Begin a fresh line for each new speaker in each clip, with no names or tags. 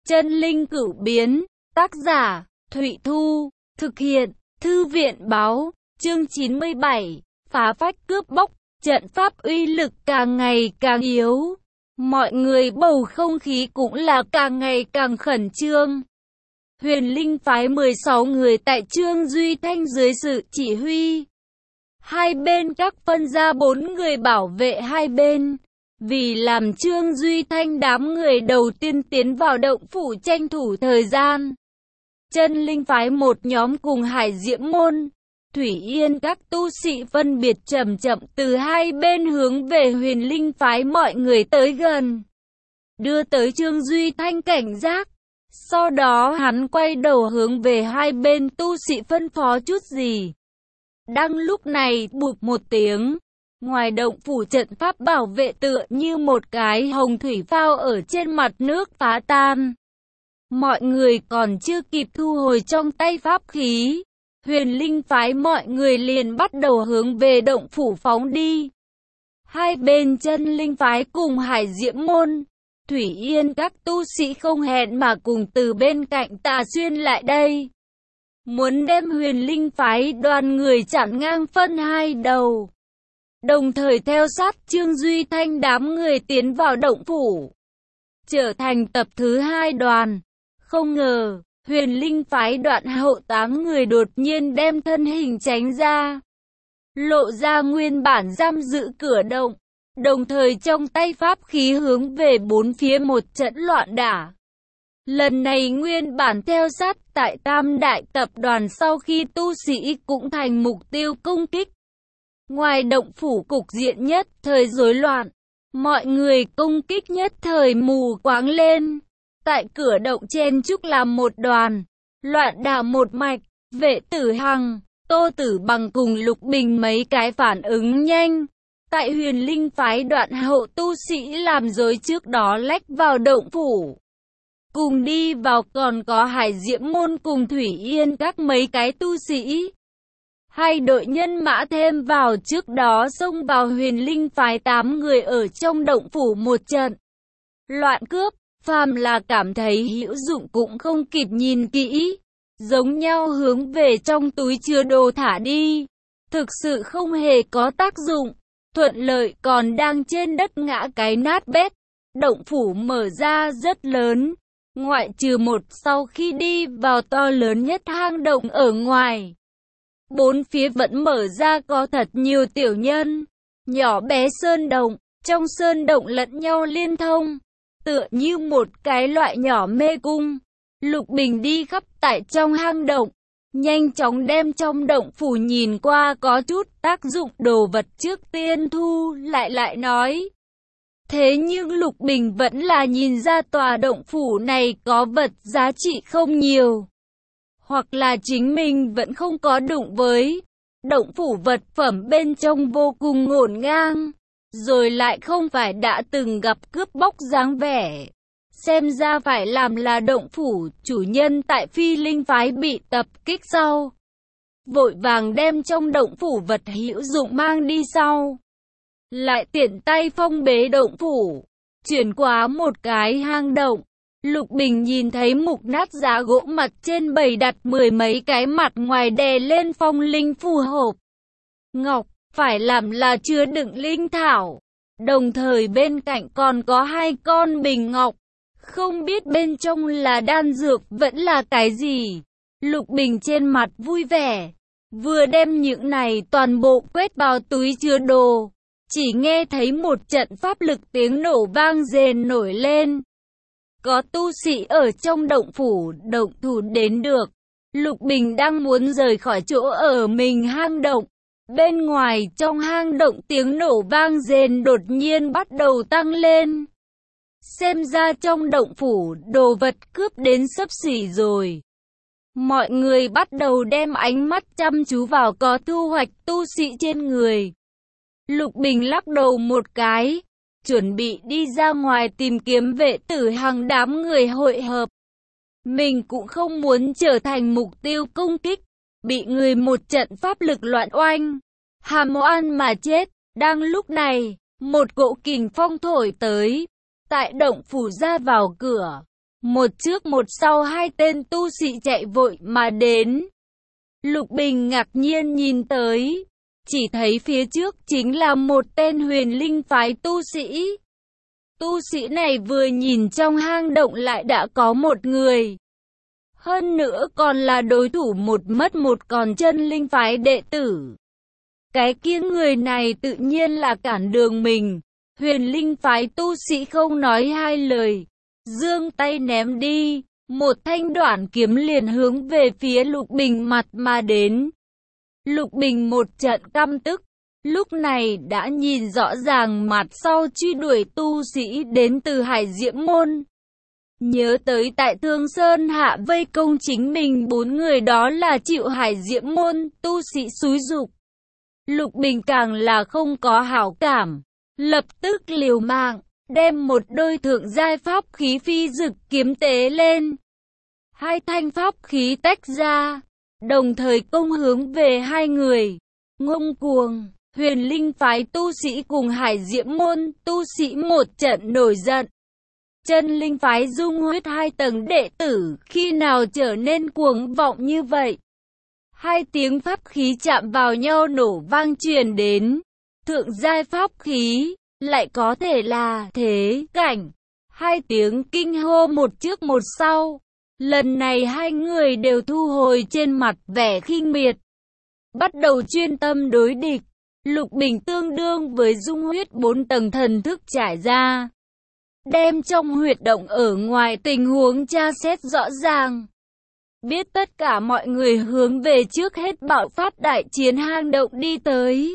Chân linh cửu biến, tác giả, Thụy Thu, thực hiện, Thư viện báo, chương 97, phá phách cướp bóc, trận pháp uy lực càng ngày càng yếu. Mọi người bầu không khí cũng là càng ngày càng khẩn trương. Huyền Linh phái 16 người tại Trương Duy Thanh dưới sự chỉ huy. Hai bên các phân ra 4 người bảo vệ hai bên. Vì làm Trương Duy Thanh đám người đầu tiên tiến vào động phủ tranh thủ thời gian. Chân linh phái một nhóm cùng Hải Diễm môn, Thủy Yên các tu sĩ phân biệt chậm chậm từ hai bên hướng về Huyền Linh phái mọi người tới gần. Đưa tới Trương Duy Thanh cảnh giác. Sau đó hắn quay đầu hướng về hai bên tu sĩ phân phó chút gì. Đang lúc này bụp một tiếng. Ngoài động phủ trận pháp bảo vệ tựa như một cái hồng thủy phao ở trên mặt nước phá tan. Mọi người còn chưa kịp thu hồi trong tay pháp khí. Huyền Linh phái mọi người liền bắt đầu hướng về động phủ phóng đi. Hai bên chân linh phái cùng Hải Diễm môn, Thủy Yên các tu sĩ không hẹn mà cùng từ bên cạnh tà xuyên lại đây. Muốn đem Huyền Linh phái đoàn người chặn ngang phân hai đầu. Đồng thời theo sát Trương Duy Thanh đám người tiến vào động phủ. Trở thành tập thứ 2 đoàn. Không ngờ, Huyền Linh phái đoạn hậu 8 người đột nhiên đem thân hình tránh ra. Lộ ra nguyên bản giam giữ cửa động. Đồng thời trong tay pháp khí hướng về bốn phía một trận loạn đả. Lần này nguyên bản theo sát tại Tam Đại tập đoàn sau khi tu sĩ cũng thành mục tiêu công kích. Ngoài động phủ cục diện nhất thời rối loạn, mọi người công kích nhất thời mù quáng lên. Tại cửa động chen chúc làm một đoàn, loạn đả một mạch, Vệ Tử Hằng, Tô Tử Bằng cùng Lục Bình mấy cái phản ứng nhanh. Tại Huyền Linh phái đoạn hậu tu sĩ làm rối trước đó lách vào động phủ. Cùng đi vào còn có Hải Diễm môn cùng Thủy Yên các mấy cái tu sĩ. Hai đội nhân mã thêm vào trước đó xông vào Huyền Linh phái 8 người ở trong động phủ một trận. Loạn cướp, phàm là cảm thấy hữu dụng cũng không kịp nhìn kỹ. Giống nhau hướng về trong túi chứa đồ thả đi. Thực sự không hề có tác dụng. Thuận lợi còn đang trên đất ngã cái nát bét. Động phủ mở ra rất lớn. Ngoại trừ một sau khi đi vào to lớn nhất hang động ở ngoài. Bốn phía vẫn mở ra có thật nhiều tiểu nhân, nhỏ bé sơn động, trong sơn động lẫn nhau liên thông, tựa như một cái loại nhỏ mê cung. Lục Bình đi khắp tại trong hang động, nhanh chóng đem trong động phủ nhìn qua có chút tác dụng đồ vật trước tiên thu lại nói. Thế nhưng Lục Bình vẫn là nhìn ra tòa động phủ này có vật giá trị không nhiều. Hoặc là chính mình vẫn không có đụng với. Động phủ vật phẩm bên trong vô cùng ngổn ngang. Rồi lại không phải đã từng gặp cướp bóc dáng vẻ. Xem ra phải làm là động phủ chủ nhân tại Phi Linh phái bị tập kích sau. Vội vàng đem trong động phủ vật hữu dụng mang đi sau. Lại tiện tay phong bế động phủ. Chuyển qua một cái hang động. Lục Bình nhìn thấy mục nát giá gỗ mặt trên bày đặt 10 mấy cái mặt ngoài đè lên phong linh phù hộp ngọc, phải làm là chứa đựng linh thảo. Đồng thời bên cạnh còn có 2 con bình ngọc, không biết bên trong là đan dược vẫn là cái gì. Lục Bình trên mặt vui vẻ, vừa đem những này toàn bộ quét vào túi chứa đồ. Chỉ nghe thấy một trận pháp lực tiếng nổ vang rền nổi lên. Có tu sĩ ở trong động phủ động thủ đến được. Lục Bình đang muốn rời khỏi chỗ ở mình hang động. Bên ngoài trong hang động tiếng nổ vang rền đột nhiên bắt đầu tăng lên. Xem ra trong động phủ đồ vật cướp đến xấp xỉ rồi. Mọi người bắt đầu đem ánh mắt chăm chú vào có thu hoạch tu sĩ trên người. Lục Bình lắc đầu một cái. Chuẩn bị đi ra ngoài tìm kiếm Vệ Tử Hằng đám người hội hợp. Mình cũng không muốn trở thành mục tiêu công kích, bị người một trận pháp lực loạn oanh, hàm oan mà chết. Đang lúc này, một cỗ kình phong thổi tới, tại động phủ ra vào cửa. Một trước một sau hai tên tu sĩ chạy vội mà đến. Lục Bình ngạc nhiên nhìn tới, chỉ thấy phía trước chính là một tên huyền linh phái tu sĩ. Tu sĩ này vừa nhìn trong hang động lại đã có một người. Hơn nữa còn là đối thủ một mất một còn chân linh phái đệ tử. Cái kia người này tự nhiên là cản đường mình. Huyền linh phái tu sĩ không nói hai lời, giương tay ném đi, một thanh đoản kiếm liền hướng về phía Lục Bình mặt mà đến. Lục Bình một trận căm tức, lúc này đã nhìn rõ ràng mặt sau truy đuổi tu sĩ đến từ Hải Diễm Môn. Nhớ tới tại Thương Sơn hạ vây công chính mình 4 người đó là chịu Hải Diễm Môn tu sĩ xúi giục. Lục Bình càng là không có hảo cảm, lập tức liều mạng, đem một đôi thượng giai pháp khí phi dực kiếm tế lên. Hai thanh pháp khí tách ra, đồng thời công hướng về hai người. Ngông cuồng, huyền linh phái tu sĩ cùng Hải Diễm Môn tu sĩ một trận nổi giận. Chân linh phái dung huyết 2 tầng đệ tử khi nào trở nên cuồng vọng như vậy? Hai tiếng pháp khí chạm vào nhau nổ vang truyền đến. Thượng giai pháp khí lại có thể là thế cảnh. Hai tiếng kinh hô một trước một sau. Lần này hai người đều thu hồi trên mặt vẻ khinh miệt, bắt đầu chuyên tâm đối địch. Lục Bình tương đương với dung huyết 4 tầng thần thức trải ra, đem trong huyệt động ở ngoài tình huống tra xét rõ ràng. Biết tất cả mọi người hướng về trước hết bạo phát đại chiến hang động đi tới.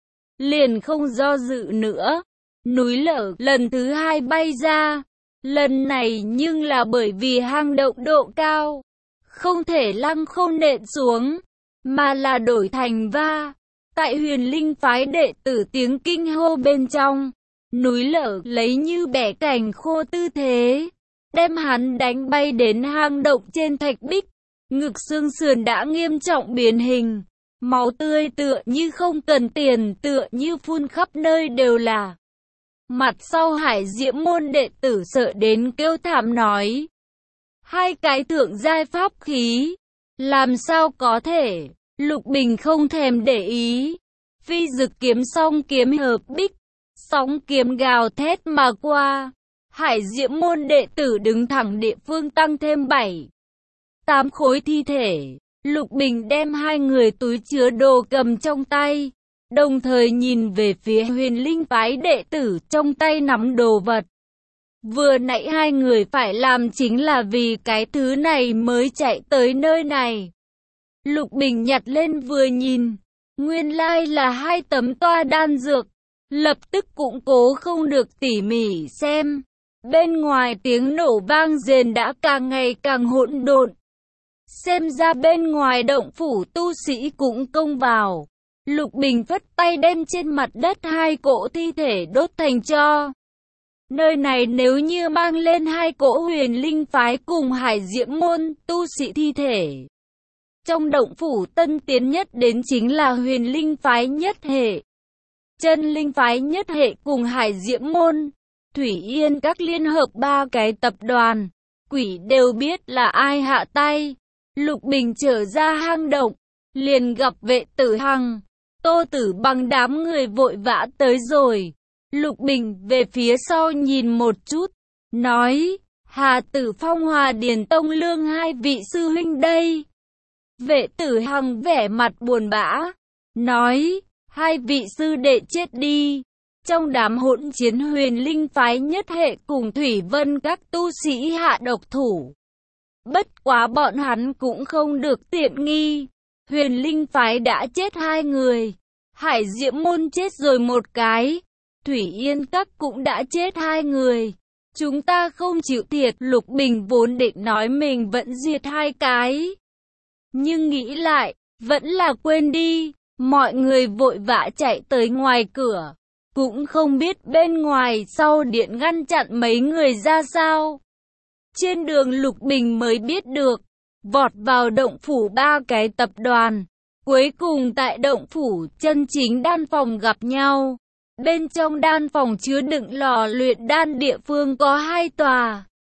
Liền không do dự nữa, núi lở lần thứ 2 bay ra. Lần này nhưng là bởi vì hang động độ cao, không thể lăng không nện xuống, mà là đổi thành va. Tại huyền linh phái đệ tử tiếng kinh hô bên trong, núi lở lấy như bẻ cành khô tư thế, đem hắn đánh bay đến hang động trên thạch bích. Ngực xương sườn đã nghiêm trọng biến hình, máu tươi tựa như không cần tiền, tựa như phun khắp nơi đều là. Mặt sau Hải Diễm Môn đệ tử sợ đến kêu thảm nói: hai cái thượng giai pháp khí, làm sao có thể? Lục Bình không thèm để ý, phi dực kiếm song kiếm hợp bích, sóng kiếm gào thét mà qua. Hải Diễm Môn đệ tử đứng thẳng địa phương tăng thêm 7-8 khối thi thể. Lục Bình đem hai người túi chứa đồ cầm trong tay, đồng thời nhìn về phía huyền linh phái đệ tử trong tay nắm đồ vật. Vừa nãy hai người phải làm chính là vì cái thứ này mới chạy tới nơi này. Lục Bình nhặt lên vừa nhìn, nguyên lai là 2 tấm toa đan dược, lập tức cũng cố không được tỉ mỉ xem. Bên ngoài tiếng nổ vang rền đã càng ngày càng hỗn độn. Xem ra bên ngoài động phủ tu sĩ cũng công vào. Lục Bình phất tay đem trên mặt đất 2 cỗ thi thể đốt thành tro. Nơi này nếu như mang lên 2 cỗ huyền linh phái cùng Hải Diễm Môn tu sĩ thi thể, trong động phủ tân tiến nhất đến chính là huyền linh phái nhất hệ, chân linh phái nhất hệ cùng Hải Diễm Môn, Thủy Yên các liên hợp 3 cái tập đoàn. Quỷ đều biết là ai hạ tay. Lục Bình trở ra hang động, liền gặp Vệ Tử Hằng, Tô Tử Bằng đám người vội vã tới rồi. Lục Bình về phía sau nhìn một chút, nói: Hà Tử Phong, Hòa Điền Tông Lương 2 vị sư huynh đây. Vệ Tử Hằng vẻ mặt buồn bã, nói: 2 vị sư đệ chết đi. Trong đám hỗn chiến huyền linh phái nhất hệ cùng Thủy Vân các tu sĩ hạ độc thủ. Bất quá bọn hắn cũng không được tiện nghi. Huyền linh phái đã chết 2 người, Hải Diễm Môn chết rồi 1 cái, Thủy Yên các cũng đã chết 2 người. Chúng ta không chịu thiệt. Lục Bình vốn định nói mình vẫn diệt 2 cái, nhưng nghĩ lại, vẫn là quên đi. Mọi người vội vã chạy tới ngoài cửa, cũng không biết bên ngoài sau điện ngăn chặn mấy người ra sao. Trên đường Lục Bình mới biết được, vọt vào động phủ 3 cái tập đoàn, cuối cùng tại động phủ chân chính đan phòng gặp nhau. Bên trong đan phòng chứa đựng lò luyện đan địa phương có 2 tòa.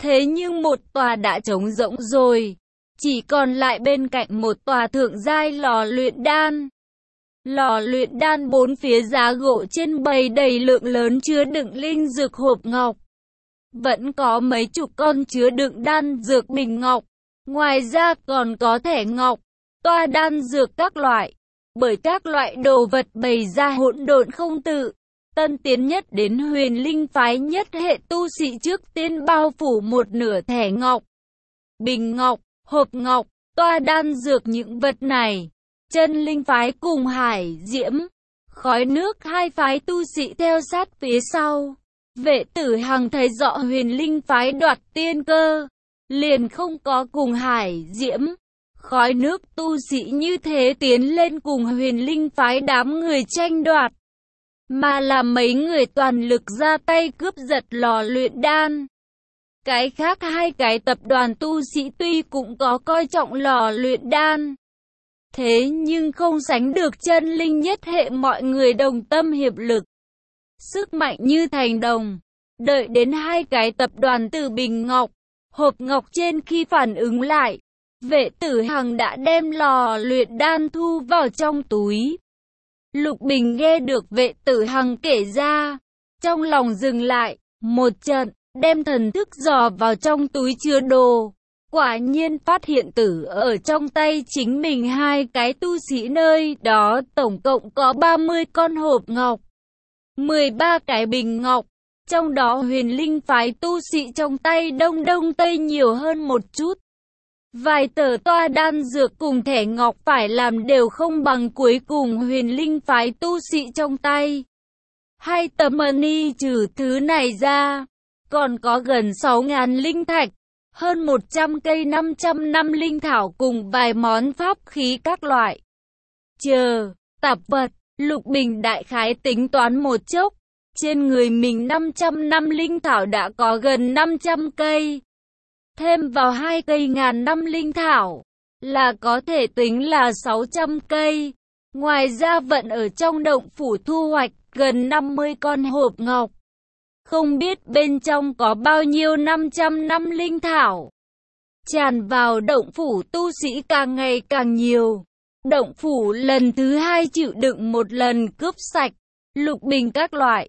Thế nhưng một tòa đã trống rỗng rồi, chỉ còn lại bên cạnh một tòa thượng giai lò luyện đan. Lò luyện đan bốn phía giá gỗ trên bày đầy lượng lớn chứa đựng linh dược hộp ngọc. Vẫn có mấy chục con chứa đựng đan dược bình ngọc. Ngoài ra còn có thẻ ngọc, toa đan dược các loại. Bởi các loại đồ vật bày ra hỗn độn không tự. Tân tiến nhất đến Huyền Linh phái nhất hệ tu sĩ trước tiên bao phủ một nửa thẻ ngọc, bình ngọc, hộp ngọc, toa đan dược. Những vật này, Chân Linh phái cùng Hải Diễm, Khói Nước hai phái tu sĩ theo sát phía sau. Vệ Tử Hằng thấy rõ Huyền Linh phái đoạt tiên cơ, liền không có cùng Hải Diễm, Khói Nước tu sĩ như thế tiến lên cùng Huyền Linh phái đám người tranh đoạt, mà là mấy người toàn lực ra tay cướp giật lò luyện đan. Cái khác hai cái tập đoàn tu sĩ tuy cũng có coi trọng lò luyện đan, thế nhưng không sánh được Chân Linh nhất hệ mọi người đồng tâm hiệp lực, sức mạnh như thành đồng. Đợi đến hai cái tập đoàn từ bình ngọc, hộp ngọc trên khi phản ứng lại, Vệ Tử Hằng đã đem lò luyện đan thu vào trong túi. Lục Bình nghe được Vệ Tử Hằng kể ra, trong lòng dừng lại, một trận, đem thần thức dò vào trong túi chứa đồ. Quả nhiên phát hiện tử ở trong tay chính mình hai cái tu sĩ nơi đó tổng cộng có 30 con hộp ngọc, 13 cái bình ngọc. Trong đó Huyền Linh phái tu sĩ trong tay đông tây nhiều hơn một chút. Vài tờ toa đan dược cùng thẻ ngọc phải làm đều không bằng cuối cùng Huyền Linh phái tu sĩ trong tay. Hai tấm money trừ thứ này ra, còn có gần 6.000 linh thạch, hơn 100 cây 500 năm linh thảo cùng vài món pháp khí các loại. Tạp vật, Lục Bình đại khái tính toán một chốc. Trên người mình 500 năm linh thảo đã có gần 500 cây. Thêm vào 2 cây ngàn năm linh thảo, là có thể tính là 600 cây. Ngoài ra vận ở trong động phủ thu hoạch gần 50 con hộp ngọc. Không biết bên trong có bao nhiêu 500 năm linh thảo. Tràn vào động phủ tu sĩ càng ngày càng nhiều. Động phủ lần thứ 2 chịu đựng một lần cướp sạch. Lục Bình các loại.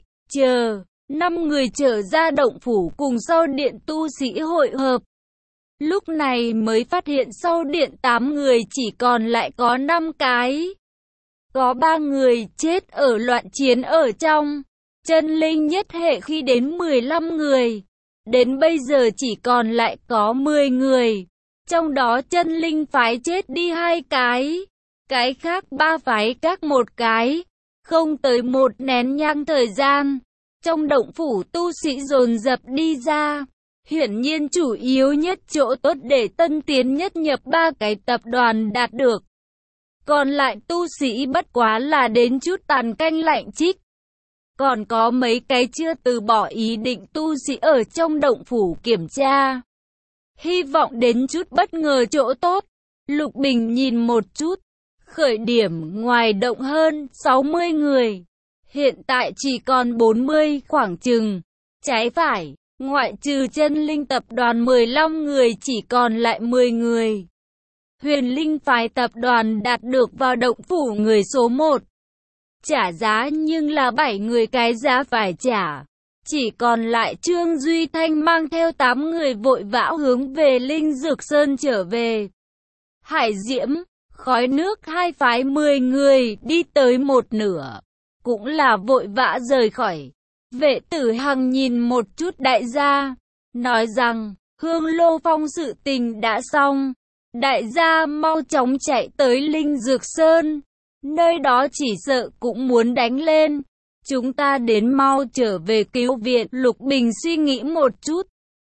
5 người trở ra động phủ cùng sau điện tu sĩ hội hợp. Lúc này mới phát hiện sau điện 8 người chỉ còn lại có 5 cái. Có 3 người chết ở loạn chiến ở trong. Chân Linh nhất hệ khi đến 15 người. Đến bây giờ chỉ còn lại có 10 người. Trong đó Chân Linh phái chết đi 2 cái. Cái khác 3 phái các 1 cái. Không tới một nén nhang thời gian, trong động phủ tu sĩ dồn dập đi ra. Hiển nhiên chủ yếu nhất chỗ tốt để tân tiến nhất nhập 3 cái tập đoàn đạt được. Còn lại tu sĩ bất quá là đến chút tàn canh lạnh trích. Còn có mấy cái chưa từ bỏ ý định tu sĩ ở trong động phủ kiểm tra. Hy vọng đến chút bất ngờ chỗ tốt. Lục Bình nhìn một chút. Khởi điểm ngoài động hơn 60 người. Hiện tại chỉ còn 40 khoảng chừng. Trái phải, ngoại trừ Chân Linh tập đoàn 15 người chỉ còn lại 10 người. Huyền Linh phái tập đoàn đạt được vào động phủ người số 1. Trả giá nhưng là 7 người cái giá phải trả. Chỉ còn lại Trương Duy Thanh mang theo 8 người vội vã hướng về Linh Dược Sơn trở về. Hải Diễm, Khói Nước hai phái 10 người đi tới một nửa, cũng là vội vã rời khỏi. Vệ Tử Hằng nhìn một chút đại gia, nói rằng, Hương Lô Phong sự tình đã xong. Đại gia mau chóng chạy tới Linh Dược Sơn, nơi đó chỉ sợ cũng muốn đánh lên. Chúng ta đến mau trở về cứu viện. Lục Bình suy nghĩ một chút,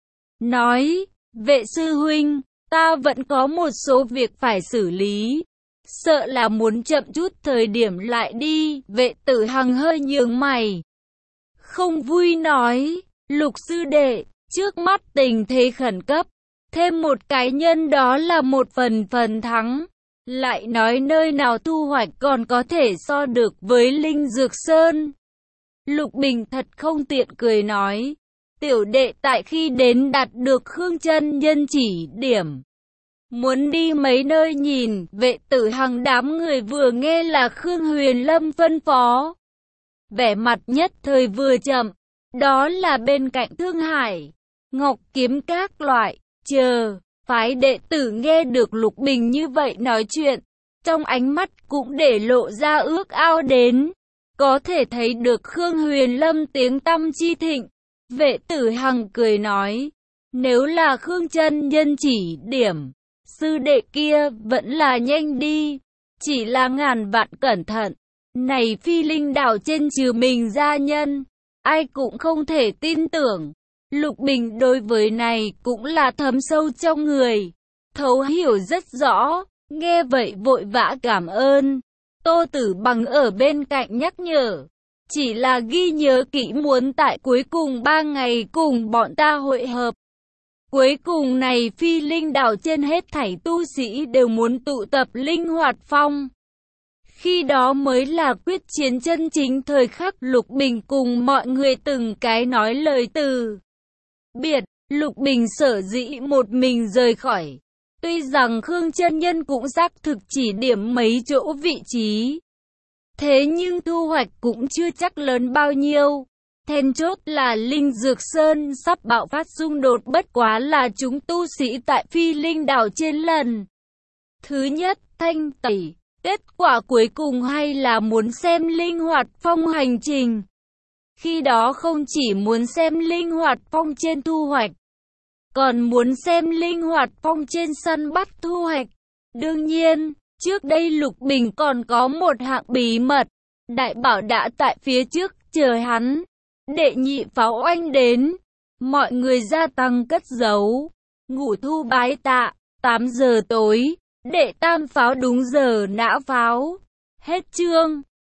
nói, vệ sư huynh, ta vẫn có một số việc phải xử lý. Sợ là muốn chậm chút thời điểm lại đi. Vệ Tử Hằng hơi nhướng mày, không vui nói, Lục sư đệ, trước mắt tình thế khẩn cấp, thêm một cái nhân đó là một phần thắng. Lại nói nơi nào thu hoạch còn có thể so được với Linh Dược Sơn. Lục Bình thật không tiện cười nói, tiểu đệ tại khi đến đạt được Khương chân nhân chỉ điểm. Muốn đi mấy nơi nhìn, Vệ Tử Hằng đám người vừa nghe là Khương Huyền Lâm phân phó. Vẻ mặt nhất thời vừa chậm, đó là bên cạnh Thương Hải, Ngọc Kiếm các loại, phái đệ tử nghe được Lục Bình như vậy nói chuyện, trong ánh mắt cũng để lộ ra ước ao đến. Có thể thấy được Khương Huyền Lâm tiếng tăm chi thịnh. Vệ Tử Hằng cười nói, nếu là Khương chân nhân chỉ điểm, sư đệ kia vẫn là nhanh đi, chỉ là ngàn vạn cẩn thận. Này Phi Linh đảo trên trừ mình gia nhân, ai cũng không thể tin tưởng. Lục Bình đối với này cũng là thấm sâu trong người, thấu hiểu rất rõ, nghe vậy vội vã cảm ơn. Tô Tử Bằng ở bên cạnh nhắc nhở, chỉ là ghi nhớ kỹ muốn tại cuối cùng 3 ngày cùng bọn ta hội hợp. Cuối cùng này Phi Linh đảo trên hết thảy tu sĩ đều muốn tụ tập linh hoạt phong. Khi đó mới là quyết chiến chân chính thời khắc. Lục Bình cùng mọi người từng cái nói lời từ biệt. Lục Bình sở dĩ một mình rời khỏi, tuy rằng Khương chân nhân cũng xác thực chỉ điểm mấy chỗ vị trí, thế nhưng thu hoạch cũng chưa chắc lớn bao nhiêu. Then chốt là Linh Dược Sơn sắp bạo phát xung đột, bất quá là chúng tu sĩ tại Phi Linh đảo trên lần thứ nhất thanh tẩy. Kết quả cuối cùng hay là muốn xem linh hoạt phong hành trình. Khi đó không chỉ muốn xem linh hoạt phong trên thu hoạch, còn muốn xem linh hoạt phong trên săn bắt thu hoạch. Đương nhiên, trước đây Lục Bình còn có một hạng bí mật, đại bảo đã tại phía trước chờ hắn. Đệ nhị pháo oanh đến, mọi người gia tăng cất giấu, ngủ thu bái tạ, 8 giờ tối, đệ tam pháo đúng giờ nã pháo. Hết chương.